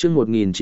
chương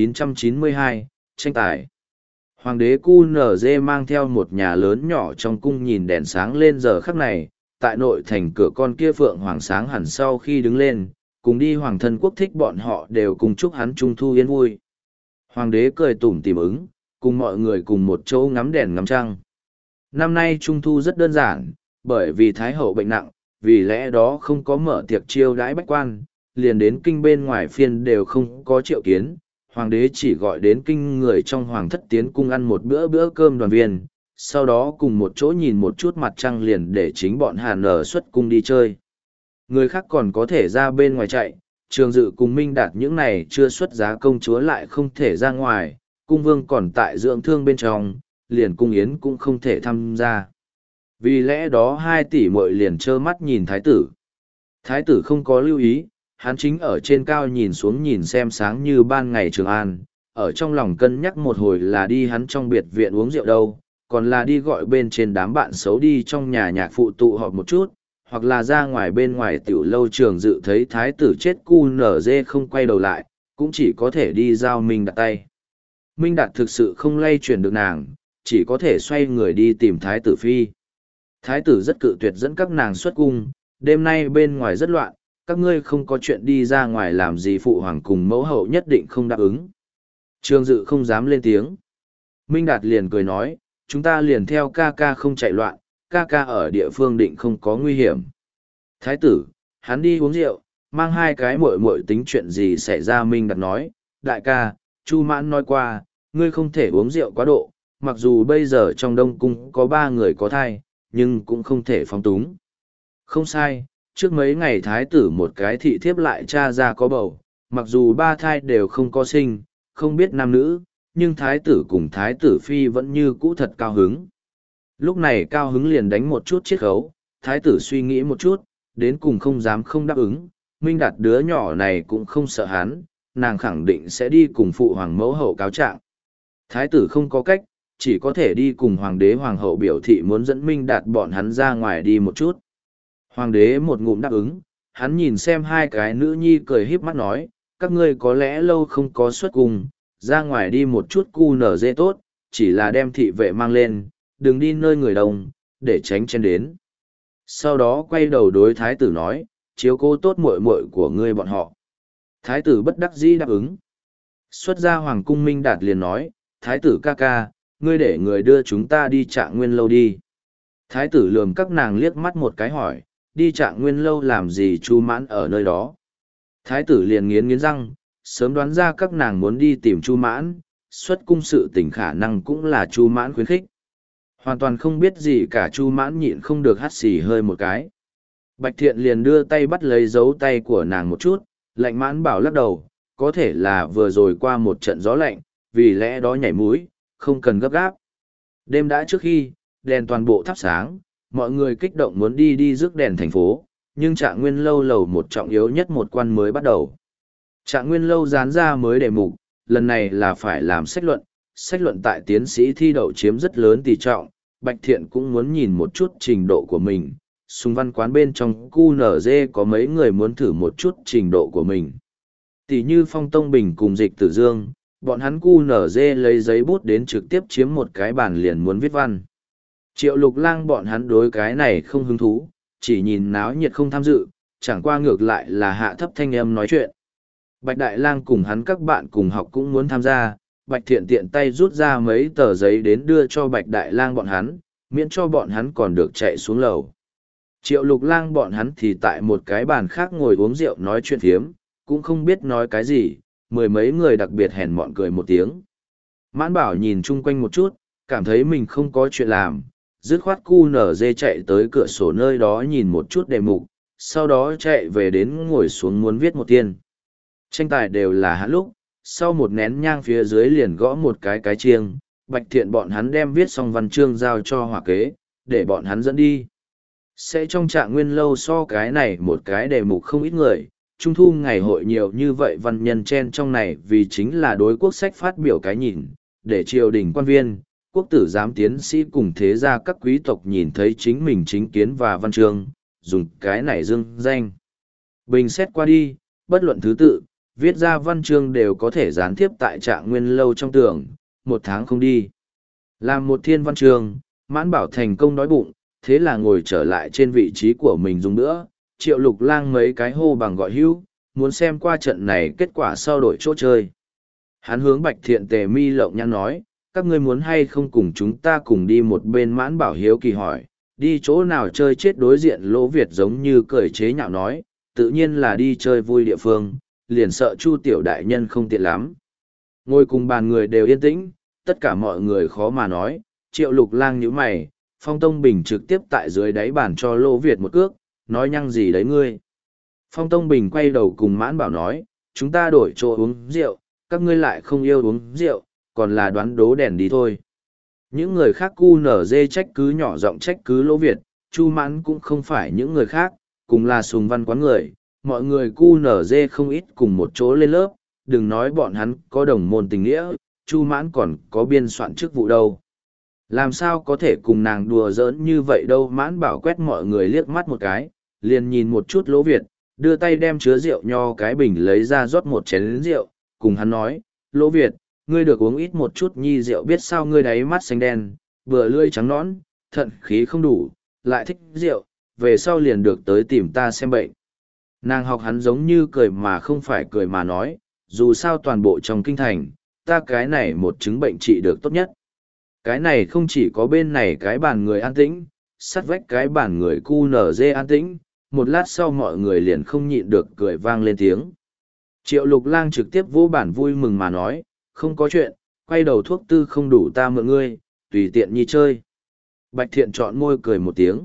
1992, tranh tài. Hoàng đế QNZ mang theo một nhà lớn nhỏ trong cung nhìn đèn sáng lên giờ khắc này, tại nội thành cửa con kia phượng hoàng sáng hẳn sau khi đứng lên, cùng đi hoàng thân quốc thích bọn họ đều cùng chúc hắn trung thu yên vui. Hoàng đế cười tủm tỉm ứng, cùng mọi người cùng một chỗ ngắm đèn ngắm trăng. Năm nay trung thu rất đơn giản, bởi vì Thái hậu bệnh nặng, vì lẽ đó không có mở tiệc chiêu đãi bách quan, liền đến kinh bên ngoài phiên đều không có triệu kiến. Hoàng đế chỉ gọi đến kinh người trong hoàng thất tiến cung ăn một bữa cơm đoàn viên, sau đó cùng một chỗ nhìn một chút mặt trăng liền để chính bọn Hàn ở xuất cung đi chơi. Người khác còn có thể ra bên ngoài chạy, Trường Dự cùng Minh Đạt những này chưa xuất giá công chúa lại không thể ra ngoài, cung vương còn tại dưỡng thương bên trong, liền cung yến cũng không thể tham gia. Vì lẽ đó 2 tỷ muội liền trơ mắt nhìn thái tử. Thái tử không có lưu ý, hắn chính ở trên cao nhìn xuống nhìn xem sáng như ban ngày Trường An, ở trong lòng cân nhắc một hồi là đi hắn trong biệt viện uống rượu đâu, còn là đi gọi bên trên đám bạn xấu đi trong nhà nhạc phụ tụ họp một chút, hoặc là ra ngoài bên ngoài tiểu lâu. Trường Dự thấy thái tử chết QNZ không quay đầu lại, cũng chỉ có thể đi giao Minh Đạt tay. Minh Đạt thực sự không lay chuyển được nàng, chỉ có thể xoay người đi tìm thái tử phi. Thái tử rất cự tuyệt dẫn các nàng xuất cung, đêm nay bên ngoài rất loạn, các ngươi không có chuyện đi ra ngoài làm gì, phụ hoàng cùng mẫu hậu nhất định không đáp ứng. Trường Dự không dám lên tiếng. Minh Đạt liền cười nói, chúng ta liền theo ca ca không chạy loạn, ca ca ở địa phương định không có nguy hiểm. Thái tử, hắn đi uống rượu, mang 2 cái muội muội tính chuyện gì xảy ra. Minh Đạt nói, đại ca, Chu Mãn nói qua, ngươi không thể uống rượu quá độ, mặc dù bây giờ trong Đông Cung có 3 người có thai, nhưng cũng không thể phóng túng. Không sai, trước mấy ngày thái tử một cái thị thiếp lại tra ra có bầu, mặc dù 3 thai đều không có sinh, không biết nam nữ, nhưng thái tử cùng thái tử phi vẫn như cũ thật cao hứng. Lúc này cao hứng liền đánh một chút chiết khấu, thái tử suy nghĩ một chút, đến cùng không dám không đáp ứng. Minh Đạt đứa nhỏ này cũng không sợ hắn, nàng khẳng định sẽ đi cùng phụ hoàng mẫu hậu cáo trạng. Thái tử không có cách, chỉ có thể đi cùng hoàng đế hoàng hậu biểu thị muốn dẫn Minh Đạt bọn hắn ra ngoài đi một chút. Hoàng đế một ngụm đáp ứng, hắn nhìn xem 2 cái nữ nhi cười híp mắt nói, các ngươi có lẽ lâu không có xuất cung, ra ngoài đi một chút QNZ tốt, chỉ là đem thị vệ mang lên, đừng đi nơi người đông, để tránh chen đến. Sau đó quay đầu đối thái tử nói, chiếu cố tốt muội muội của ngươi bọn họ. Thái tử bất đắc dĩ đáp ứng. Xuất ra hoàng cung, Minh Đạt liền nói, thái tử ca ca, ngươi để người đưa chúng ta đi Trạng Nguyên lâu đi. Thái tử lườm các nàng liếc mắt một cái hỏi, đi Trạng Nguyên lâu làm gì, Chu Mãn ở nơi đó. Thái tử liền nghiến nghiến răng, sớm đoán ra các nàng muốn đi tìm Chu Mãn, xuất cung sự tình khả năng cũng là Chu Mãn khuyến khích. Hoàn toàn không biết gì cả, Chu Mãn nhịn không được hắt xì hơi một cái. Bạch Thiện liền đưa tay bắt lấy dấu tay của nàng một chút, Lạnh Mãn Bảo lắc đầu, có thể là vừa rồi qua một trận gió lạnh, vì lẽ đó nhảy mũi, không cần gấp gáp. Đêm đã trước khi, đèn toàn bộ thắp sáng, mọi người kích động muốn đi đi rước đèn thành phố, nhưng Trạng Nguyên lâu lầu một trọng yếu nhất một quan mới bắt đầu. Trạng Nguyên lâu dán ra mới đề mục, lần này là phải làm sách luận tại tiến sĩ thi đậu chiếm rất lớn tỷ trọng, Bạch Thiện cũng muốn nhìn một chút trình độ của mình. Sùng văn quán bên trong QNZ có mấy người muốn thử một chút trình độ của mình. Tỷ như Phong Tông Bình cùng Dịch Tử Dương, bọn hắn QNZ lấy giấy bút đến trực tiếp chiếm một cái bàn liền muốn viết văn. Triệu Lục Lang bọn hắn đối cái này không hứng thú, chỉ nhìn náo nhiệt không tham dự, chẳng qua ngược lại là hạ thấp thanh âm nói chuyện. Bạch Đại Lang cùng hắn các bạn cùng học cũng muốn tham gia, Bạch Thiện tiện tay rút ra mấy tờ giấy đến đưa cho Bạch Đại Lang bọn hắn, miễn cho bọn hắn còn được chạy xuống lầu. Triệu Lục Lang bọn hắn thì tại một cái bàn khác ngồi uống rượu nói chuyện phiếm, cũng không biết nói cái gì, 10 mấy người đặc biệt hèn mọn cười một tiếng. Mãn Bảo nhìn chung quanh một chút, cảm thấy mình không có chuyện làm, dứt khoát QNZ chạy tới cửa sổ nơi đó nhìn một chút đề mục, sau đó chạy về đến ngồi xuống muốn viết một tiên. Tranh tài đều là hạn lúc, sau một nén nhang phía dưới liền gõ một cái chiêng, Bạch Thiện bọn hắn đem viết xong văn chương giao cho hỏa kế, để bọn hắn dẫn đi. Sẽ trong Trạng Nguyên lâu so cái này một cái đề mục không ít người, trung thu ngày hội nhiều như vậy văn nhân chen trong này vì chính là đối quốc sách phát biểu cái nhìn, để triều đình quan viên, quốc tử giám tiến sĩ cùng thế gia các quý tộc nhìn thấy chính mình chính kiến và văn chương, dùng cái này dương danh. Bình xét qua đi, bất luận thứ tự, viết ra văn chương đều có thể gián tiếp tại Trạng Nguyên lâu trong tường, 1 tháng không đi. Làm một thiên văn chương, Mãn Bảo thành công đói bụng, thế là ngồi trở lại trên vị trí của mình dùng nữa. Triệu Lục Lang mấy cái hô bằng gọi hữu, muốn xem qua trận này kết quả sau đổi chỗ chơi. Hắn hướng Bạch Thiện Tề Mi Lộng Nhãn nói, các ngươi muốn hay không cùng chúng ta cùng đi một bên. Mãn Bảo hiếu kỳ hỏi, đi chỗ nào chơi chết. Đối diện Lỗ Việt giống như cười chế nhạo nói, tự nhiên là đi chơi vui địa phương, liền sợ Chu tiểu đại nhân không tiện lắm. Ngồi cùng bàn người đều yên tĩnh, tất cả mọi người khó mà nói. Triệu Lục Lang nhíu mày, Phong Tông Bình trực tiếp tại dưới đáy bàn cho Lỗ Việt một cước, nói nhăng gì đấy ngươi. Phong Tông Bình quay đầu cùng Mãn Bảo nói, chúng ta đổi chỗ uống rượu, các ngươi lại không yêu uống rượu, còn là đoán đố đèn đi thôi. Những người khác QNZ trách cứ nhỏ giọng trách cứ Lỗ Việt, Chu Mãn cũng không phải những người khác, cùng là Sùng Văn quán người, mọi người QNZ không ít cùng một chỗ lên lớp, đừng nói bọn hắn có đồng môn tình nghĩa, Chu Mãn còn có biên soạn chức vụ đâu. Làm sao có thể cùng nàng đùa giỡn như vậy đâu. Mãn Bảo quét mọi người liếc mắt một cái, liền nhìn một chút Lỗ Việt, đưa tay đem chứa rượu nho cái bình lấy ra rót một chén rượu, cùng hắn nói, Lỗ Việt, ngươi được uống ít một chút nhi rượu, biết sao ngươi đáy mắt xanh đen, vừa lưỡi trắng nõn, thận khí không đủ, lại thích rượu, về sau liền được tới tìm ta xem bệnh. Nàng học hắn giống như cười mà không phải cười mà nói, dù sao toàn bộ trong kinh thành, ta cái này một chứng bệnh trị được tốt nhất. Cái này không chỉ có bên này cái bàn người an tĩnh, sát vách cái bàn người QNZ an tĩnh, một lát sau mọi người liền không nhịn được cười vang lên tiếng. Triệu Lục Lang trực tiếp vỗ bản vui mừng mà nói, không có chuyện, quay đầu thuốc tư không đủ ta mượn ngươi, tùy tiện nhi chơi. Bạch Thiện chọn môi cười một tiếng.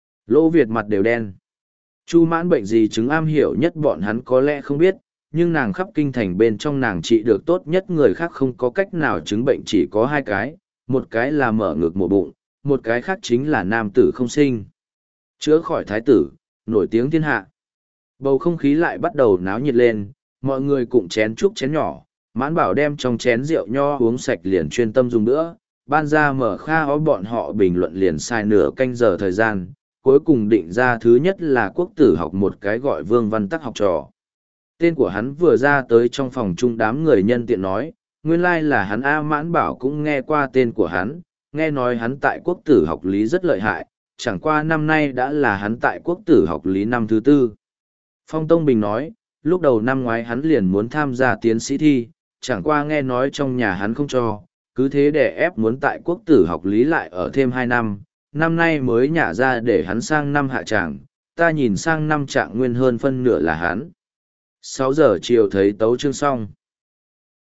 Lỗ Việt mặt đều đen. Chu Mãn bệnh gì chứng am hiểu nhất bọn hắn có lẽ không biết, nhưng nàng khắp kinh thành bên trong nàng trị được tốt nhất, người khác không có cách nào chứng bệnh, chỉ có 2 cái, một cái là mở ngực mổ bụng, một cái khác chính là nam tử không sinh. Chữa khỏi thái tử, nổi tiếng thiên hạ. Bầu không khí lại bắt đầu náo nhiệt lên, mọi người cùng chén chúc chén nhỏ, Mãn Bảo đem trong chén rượu nho uống sạch liền chuyên tâm dùng nữa, ban ra mở kha ó bọn họ bình luận liền sai nửa canh giờ thời gian, cuối cùng định ra thứ nhất là Quốc Tử học một cái gọi Vương Văn Tắc học trò. Tên của hắn vừa ra tới trong phòng chung đám người nhân tiện nói, nguyên lai là hắn A. Mãn Bảo cũng nghe qua tên của hắn, nghe nói hắn tại Quốc Tử học lý rất lợi hại, chẳng qua năm nay đã là hắn tại Quốc Tử học lý năm thứ 4. Phong Tông Bình nói, lúc đầu năm ngoái hắn liền muốn tham gia tiến sĩ thi, chẳng qua nghe nói trong nhà hắn không cho, cứ thế để ép muốn tại Quốc Tử học lý lại ở thêm 2 năm, năm nay mới nhả ra để hắn sang năm hạ tràng, ta nhìn sang năm Trạng Nguyên hơn phân nửa là hắn. 6 giờ chiều thấy tấu chương xong.